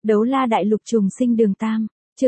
Đấu la đại lục trùng sinh đường Tam, chương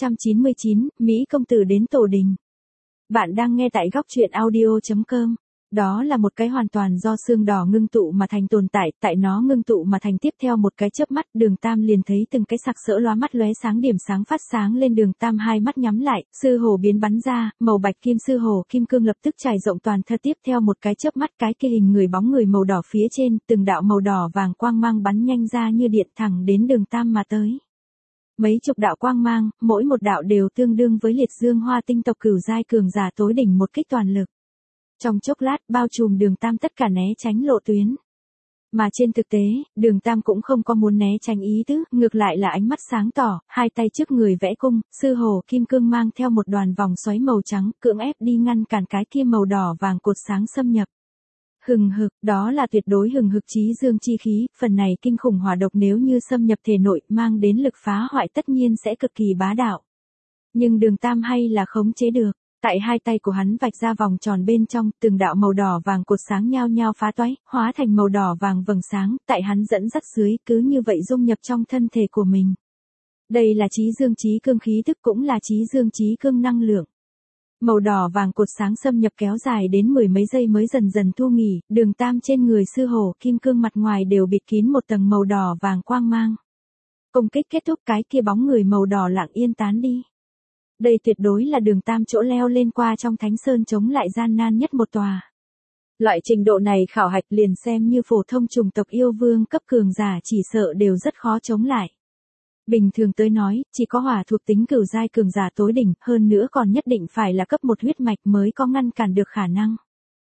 699, Mỹ công tử đến tổ đình. Bạn đang nghe tại góc truyện audio.com. Đó là một cái hoàn toàn do xương đỏ ngưng tụ mà thành tồn tại nó ngưng tụ mà thành tiếp theo một cái chớp mắt, đường Tam liền thấy từng cái sặc sỡ lóa mắt lóe sáng điểm sáng phát sáng lên, đường Tam hai mắt nhắm lại, sư hổ biến bắn ra, màu bạch kim sư hổ kim cương lập tức trải rộng toàn thân, tiếp theo một cái chớp mắt cái kia hình người bóng người màu đỏ phía trên, từng đạo màu đỏ vàng quang mang bắn nhanh ra như điện thẳng đến đường Tam mà tới. Mấy chục đạo quang mang, mỗi một đạo đều tương đương với liệt dương hoa tinh tộc cửu giai cường giả tối đỉnh một kích toàn lực. Trong chốc lát bao trùm đường Tam tất cả né tránh lộ tuyến. Mà trên thực tế, đường Tam cũng không có muốn né tránh ý tứ, ngược lại là ánh mắt sáng tỏ, hai tay trước người vẽ cung, sư hổ kim cương mang theo một đoàn vòng xoáy màu trắng, cưỡng ép đi ngăn cản cái kia màu đỏ vàng cột sáng xâm nhập. Hừng hực, đó là tuyệt đối hừng hực chí dương chi khí, phần này kinh khủng hỏa độc nếu như xâm nhập thể nội, mang đến lực phá hoại tất nhiên sẽ cực kỳ bá đạo. Nhưng đường Tam hay là khống chế được. Tại hai tay của hắn vạch ra vòng tròn bên trong, từng đạo màu đỏ vàng cột sáng nhao nhao phá toái, hóa thành màu đỏ vàng vầng sáng, tại hắn dẫn dắt dưới, cứ như vậy dung nhập trong thân thể của mình. Đây là chí dương chí cương khí tức, cũng là chí dương chí cương năng lượng. Màu đỏ vàng cột sáng xâm nhập kéo dài đến mười mấy giây mới dần dần thu nghỉ, đường Tam trên người sư hổ kim cương mặt ngoài đều bịt kín một tầng màu đỏ vàng quang mang. Công kích kết thúc, cái kia bóng người màu đỏ lặng yên tán đi. Đây tuyệt đối là đường Tam chỗ leo lên qua trong Thánh Sơn chống lại gian nan nhất một tòa. Loại trình độ này khảo hạch liền xem như phổ thông chủng tộc yêu vương cấp cường giả chỉ sợ đều rất khó chống lại. Bình thường tới nói, chỉ có hỏa thuộc tính cửu giai cường giả tối đỉnh, hơn nữa còn nhất định phải là cấp 1 huyết mạch mới có ngăn cản được khả năng.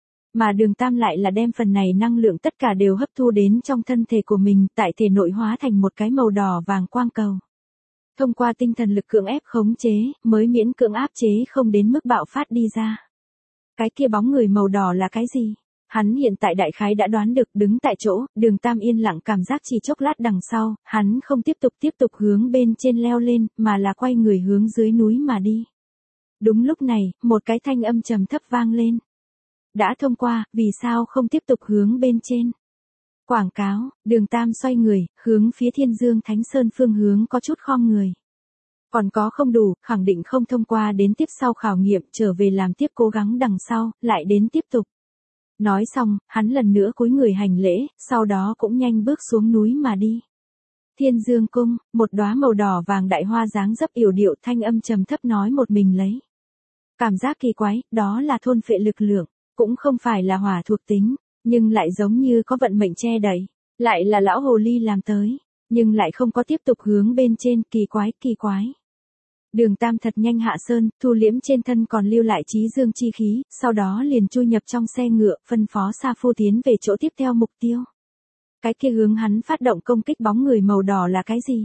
Mà đường Tam lại là đem phần này năng lượng tất cả đều hấp thu đến trong thân thể của mình, tại thể nội hóa thành một cái màu đỏ vàng quang cầu. Thông qua tinh thần lực cưỡng ép khống chế, mới miễn cưỡng áp chế không đến mức bạo phát đi ra. Cái kia bóng người màu đỏ là cái gì? Hắn hiện tại đại khái đã đoán được, đứng tại chỗ, đường Tam yên lặng cảm giác chỉ chốc lát đằng sau, hắn không tiếp tục hướng bên trên leo lên, mà là quay người hướng dưới núi mà đi. Đúng lúc này, một cái thanh âm trầm thấp vang lên. Đã thông qua, vì sao không tiếp tục hướng bên trên? Quảng cáo, đường Tam xoay người, hướng phía Thiên Dương Thánh Sơn phương hướng có chút khom người. Còn có không đủ, khẳng định không thông qua đến tiếp sau khảo nghiệm, trở về làm tiếp cố gắng đằng sau, lại đến tiếp tục. Nói xong, hắn lần nữa cúi người hành lễ, sau đó cũng nhanh bước xuống núi mà đi. Thiên Dương Cung, một đóa màu đỏ vàng đại hoa dáng dấp yểu điệu, thanh âm trầm thấp nói một mình lấy. Cảm giác kỳ quái, đó là thôn phệ lực lượng, cũng không phải là hỏa thuộc tính. Nhưng lại giống như có vận mệnh che đậy, lại là lão hồ ly làm tới, nhưng lại không có tiếp tục hướng bên trên, kỳ quái. Đường Tam thật nhanh hạ sơn, thu liễm trên thân còn lưu lại chí dương chi khí, sau đó liền chui nhập trong xe ngựa, phân phó Sa Phu tiến về chỗ tiếp theo mục tiêu. Cái kia hướng hắn phát động công kích bóng người màu đỏ là cái gì?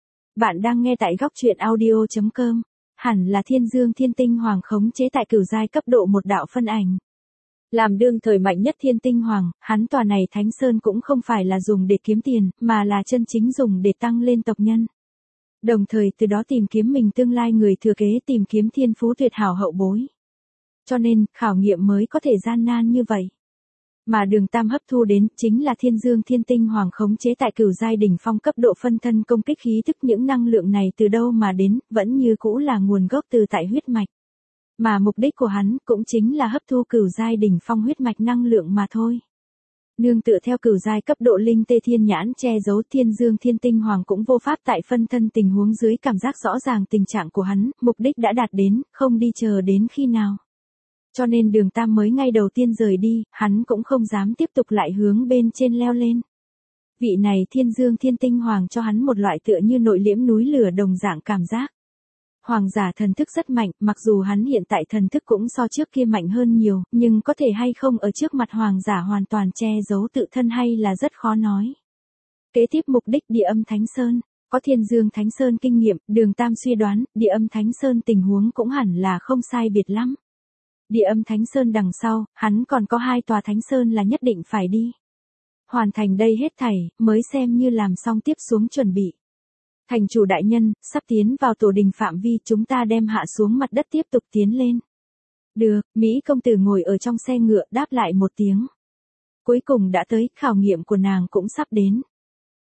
Bạn đang nghe tại góc truyện audio.com, hẳn là Thiên Dương Thiên Tinh Hoàng khống chế tại cửu giai cấp độ một đạo phân ảnh. Làm đương thời mạnh nhất Thiên Tinh Hoàng, hắn tòa này Thánh Sơn cũng không phải là dùng để kiếm tiền, mà là chân chính dùng để tăng lên tộc nhân. Đồng thời từ đó tìm kiếm mình tương lai người thừa kế, tìm kiếm thiên phú tuyệt hảo hậu bối. Cho nên, khảo nghiệm mới có thể gian nan như vậy. Mà đường Tam hấp thu đến, chính là Thiên Dương Thiên Tinh Hoàng khống chế tại cửu giai đỉnh phong cấp độ phân thân công kích khí thức, những năng lượng này từ đâu mà đến, vẫn như cũ là nguồn gốc từ tại huyết mạch. Mà mục đích của hắn cũng chính là hấp thu cửu giai đỉnh phong huyết mạch năng lượng mà thôi. Nương tựa theo cửu giai cấp độ linh tê thiên nhãn che giấu, Thiên Dương Thiên Tinh Hoàng cũng vô pháp tại phân thân tình huống dưới cảm giác rõ ràng tình trạng của hắn, mục đích đã đạt đến, không đi chờ đến khi nào. Cho nên đường Tam mới ngay đầu tiên rời đi, hắn cũng không dám tiếp tục lại hướng bên trên leo lên. Vị này Thiên Dương Thiên Tinh Hoàng cho hắn một loại tựa như nội liễm núi lửa đồng dạng cảm giác. Hoàng giả thần thức rất mạnh, mặc dù hắn hiện tại thần thức cũng so trước kia mạnh hơn nhiều, nhưng có thể hay không ở trước mặt hoàng giả hoàn toàn che giấu tự thân hay là rất khó nói. Kế tiếp mục đích Địa Âm Thánh Sơn, có Thiên Dương Thánh Sơn kinh nghiệm, đường Tam suy đoán, Địa Âm Thánh Sơn tình huống cũng hẳn là không sai biệt lắm. Địa Âm Thánh Sơn đằng sau, hắn còn có 2 tòa Thánh Sơn là nhất định phải đi. Hoàn thành đây hết thảy, mới xem như làm xong tiếp xuống chuẩn bị. Thành chủ đại nhân, sắp tiến vào tổ đình phạm vi, chúng ta đem hạ xuống mặt đất tiếp tục tiến lên. Được, Mỹ công tử ngồi ở trong xe ngựa đáp lại một tiếng. Cuối cùng đã tới, khảo nghiệm của nàng cũng sắp đến.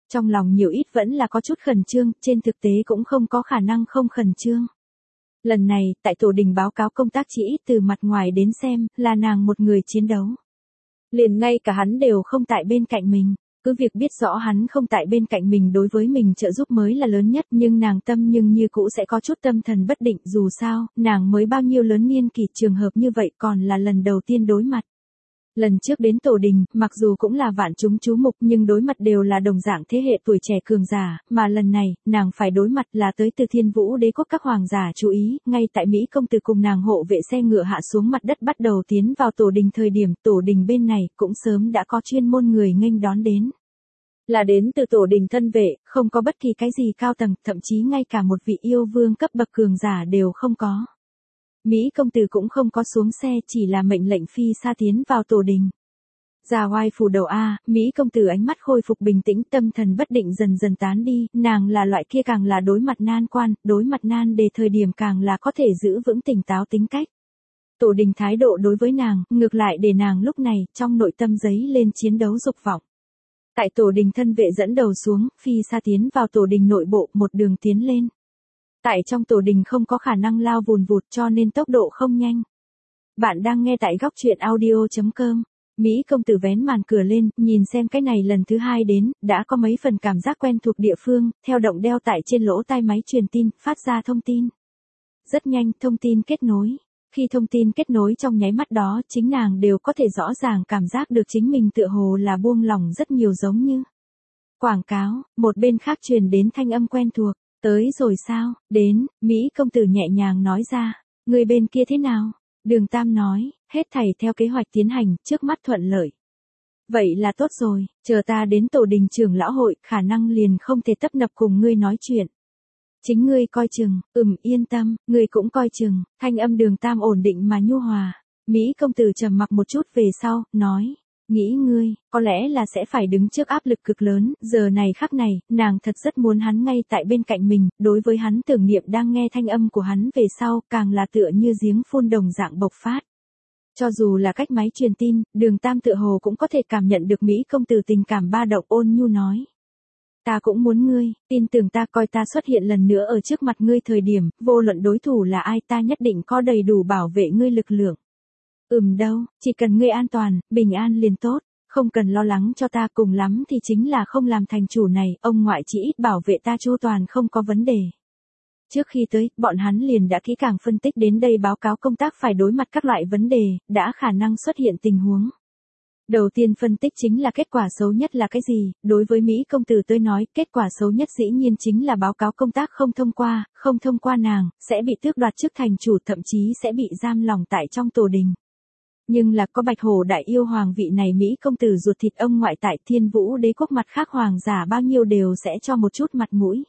Trong lòng nhiều ít vẫn là có chút khẩn trương, trên thực tế cũng không có khả năng không khẩn trương. Lần này, tại tổ đình báo cáo công tác chỉ ít từ mặt ngoài đến xem, là nàng một người chiến đấu. Liền ngay cả hắn đều không tại bên cạnh mình. Cứ việc biết rõ hắn không tại bên cạnh mình đối với mình trợ giúp mới là lớn nhất, nhưng nàng tâm nhưng như cũ sẽ có chút tâm thần bất định, dù sao, nàng mới bao nhiêu lớn niên kỷ, trường hợp như vậy còn là lần đầu tiên đối mặt. Lần trước đến tổ đình, mặc dù cũng là vạn chúng chú mục nhưng đối mặt đều là đồng dạng thế hệ tuổi trẻ cường giả, mà lần này, nàng phải đối mặt là tới từ Thiên Vũ Đế quốc các hoàng giả chú ý, ngay tại Mỹ công tử cùng nàng hộ vệ xe ngựa hạ xuống mặt đất bắt đầu tiến vào tổ đình thời điểm, tổ đình bên này cũng sớm đã có chuyên môn người nghênh đón đến. Là đến từ tổ đình thân vệ, không có bất kỳ cái gì cao tầng, thậm chí ngay cả một vị yêu vương cấp bậc cường giả đều không có. Mỹ công tử cũng không có xuống xe, chỉ là mệnh lệnh phi xa tiến vào tổ đình. Già oai phủ đầu a, Mỹ công tử ánh mắt khôi phục bình tĩnh, tâm thần bất định dần dần tán đi, nàng là loại kia càng là đối mặt nan quan, đối mặt nan đề thời điểm càng là có thể giữ vững tỉnh táo tính cách. Tổ đình thái độ đối với nàng, ngược lại để nàng lúc này, trong nội tâm giấy lên chiến đấu dục vọng. Tại tổ đình thân vệ dẫn đầu xuống, phi xa tiến vào tổ đình nội bộ, một đường tiến lên. Tại trong tổ đình không có khả năng lao vùn vụt cho nên tốc độ không nhanh. Bạn đang nghe tại góc truyện audio.com. Mỹ công tử vén màn cửa lên, nhìn xem cái này lần thứ hai đến, đã có mấy phần cảm giác quen thuộc địa phương, theo động đeo tại trên lỗ tai máy truyền tin, phát ra thông tin. Rất nhanh, thông tin kết nối. Khi thông tin kết nối trong nháy mắt đó, chính nàng đều có thể rõ ràng cảm giác được chính mình tựa hồ là buông lỏng rất nhiều giống như quảng cáo, một bên khác truyền đến thanh âm quen thuộc. Tới rồi sao, đến, Mỹ công tử nhẹ nhàng nói ra, người bên kia thế nào? Đường Tam nói, hết thảy theo kế hoạch tiến hành, trước mắt thuận lợi. Vậy là tốt rồi, chờ ta đến tổ đình trưởng lão hội, khả năng liền không thể tấp nập cùng ngươi nói chuyện. Chính ngươi coi chừng, yên tâm, ngươi cũng coi chừng, thanh âm Đường Tam ổn định mà nhu hòa. Mỹ công tử trầm mặc một chút về sau, nói. Nghĩ ngươi, có lẽ là sẽ phải đứng trước áp lực cực lớn, giờ này khắc này, nàng thật rất muốn hắn ngay tại bên cạnh mình, đối với hắn tưởng niệm đang nghe thanh âm của hắn về sau, càng là tựa như giếng phun đồng dạng bộc phát. Cho dù là cách máy truyền tin, Đường Tam tựa hồ cũng có thể cảm nhận được Mỹ công tử tình cảm ba động, ôn nhu nói. Ta cũng muốn ngươi, tin tưởng ta, coi ta xuất hiện lần nữa ở trước mặt ngươi thời điểm, vô luận đối thủ là ai, ta nhất định có đầy đủ bảo vệ ngươi lực lượng. Đâu, chỉ cần ngươi an toàn, bình an liền tốt, không cần lo lắng cho ta, cùng lắm thì chính là không làm thành chủ này, ông ngoại chỉ ít bảo vệ ta chu toàn không có vấn đề. Trước khi tới, bọn hắn liền đã kỹ càng phân tích đến đây báo cáo công tác phải đối mặt các loại vấn đề, đã khả năng xuất hiện tình huống. Đầu tiên phân tích chính là kết quả xấu nhất là cái gì, đối với Mỹ công tử tôi nói, kết quả xấu nhất dĩ nhiên chính là báo cáo công tác không thông qua nàng, sẽ bị tước đoạt chức thành chủ, thậm chí sẽ bị giam lỏng tại trong tổ đình. Nhưng là có Bạch Hổ đại yêu hoàng vị này Mỹ công tử ruột thịt ông ngoại tại Thiên Vũ Đế quốc, mặt khác hoàng giả bao nhiêu đều sẽ cho một chút mặt mũi.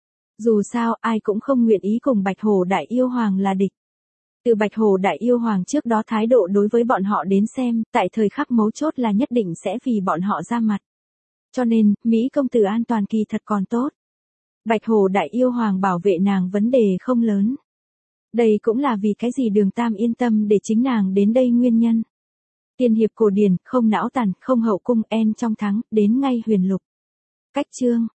Dù sao, ai cũng không nguyện ý cùng Bạch Hổ đại yêu hoàng là địch. Từ Bạch Hổ đại yêu hoàng trước đó thái độ đối với bọn họ đến xem, tại thời khắc mấu chốt là nhất định sẽ vì bọn họ ra mặt. Cho nên, Mỹ công tử an toàn kỳ thật còn tốt. Bạch Hổ đại yêu hoàng bảo vệ nàng vấn đề không lớn. Đây cũng là vì cái gì Đường Tam yên tâm để chính nàng đến đây nguyên nhân. Tiên hiệp cổ điển, không não tàn, không hậu cung, en trong thắng, đến ngay huyền lục. Cách chương,